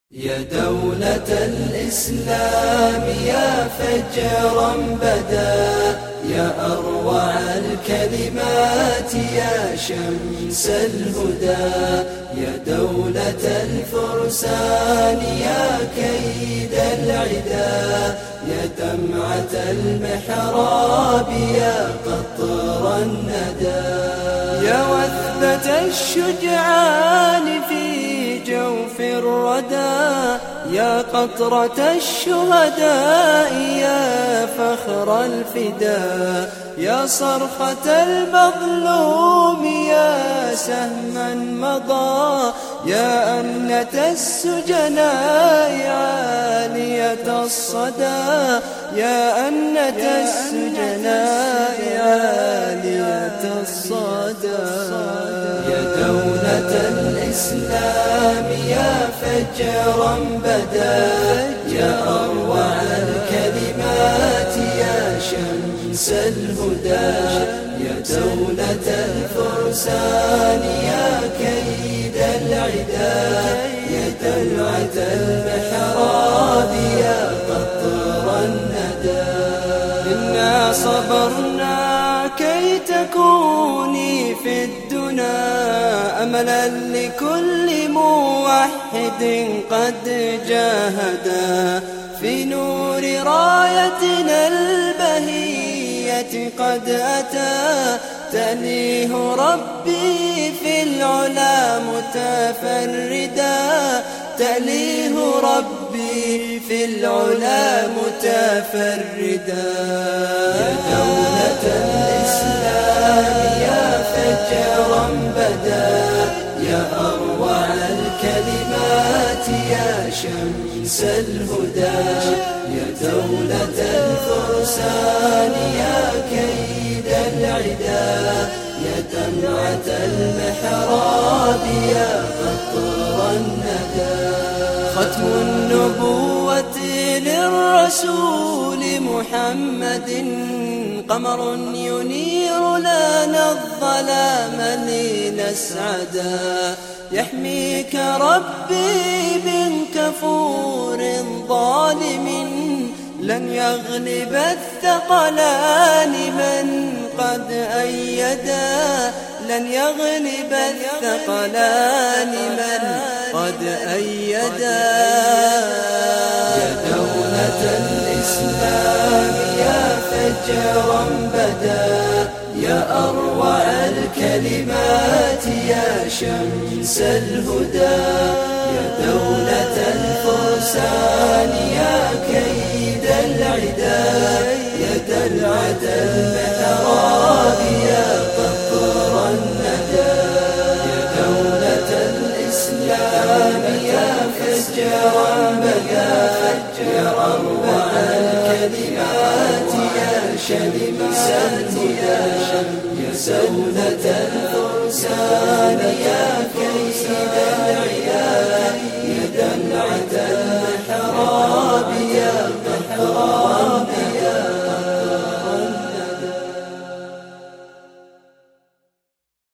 يا دولة الإسلام يا فجرا بدا، يا أروع الكلمات يا شمس الهدى، يا دولة الفرسان يا كيد العدا، يا دمعة المحراب يا قطر الندى، يا وثبة الشجعان في جوف الردى، يا قطرة الشهداء يا فخر الفداء، يا صرخة المظلوم يا سهما مضى، يا أنة السجناء عالية الصدى، يا أنة السجناء عالية الصدى، يا دولة الإسلام يا فجرا بدا، يا أروع الكلمات يا شمس الهدى، يا دولة الفرسان يا كيد العدا، يا دمعة المحراب يا قطر الندى، إنا صبرنا كي تكوني في الدنا أملا لكل موحد قد جاهدا، في نور رايتنا البهية قد أتى، تأليه ربي في العلا متفردا، تأليه ربي في العلا متفردا، يا دولة الإسلام يا فجرا بدا، يا أروع الكلمات يا شمس الهدى، يا دولة الفرسان يا كيد العدا، يا دمعة المحراب يا قطر الندى، ختم النبوة للرسول محمد، قمر ينير لنا الظلام لنسعدا، يحميك ربي من كفور ظالم، لن يغلب الثقلان من قد أيدا، لن يغلب الثقلان من قد أيدا، يا دولة الإسلام يا فجرا بدا، يا أروع الكلمات يا شمس الهدى، يا دولة الفرسان يا كيد العدا، يا دلعة المحراب يا قطر الندى، يا دولة الإسلام يا فجرا بدا، يا أروع الكلمات يا شمس الهدى، يا دولة الفرسان يا كيد العدا.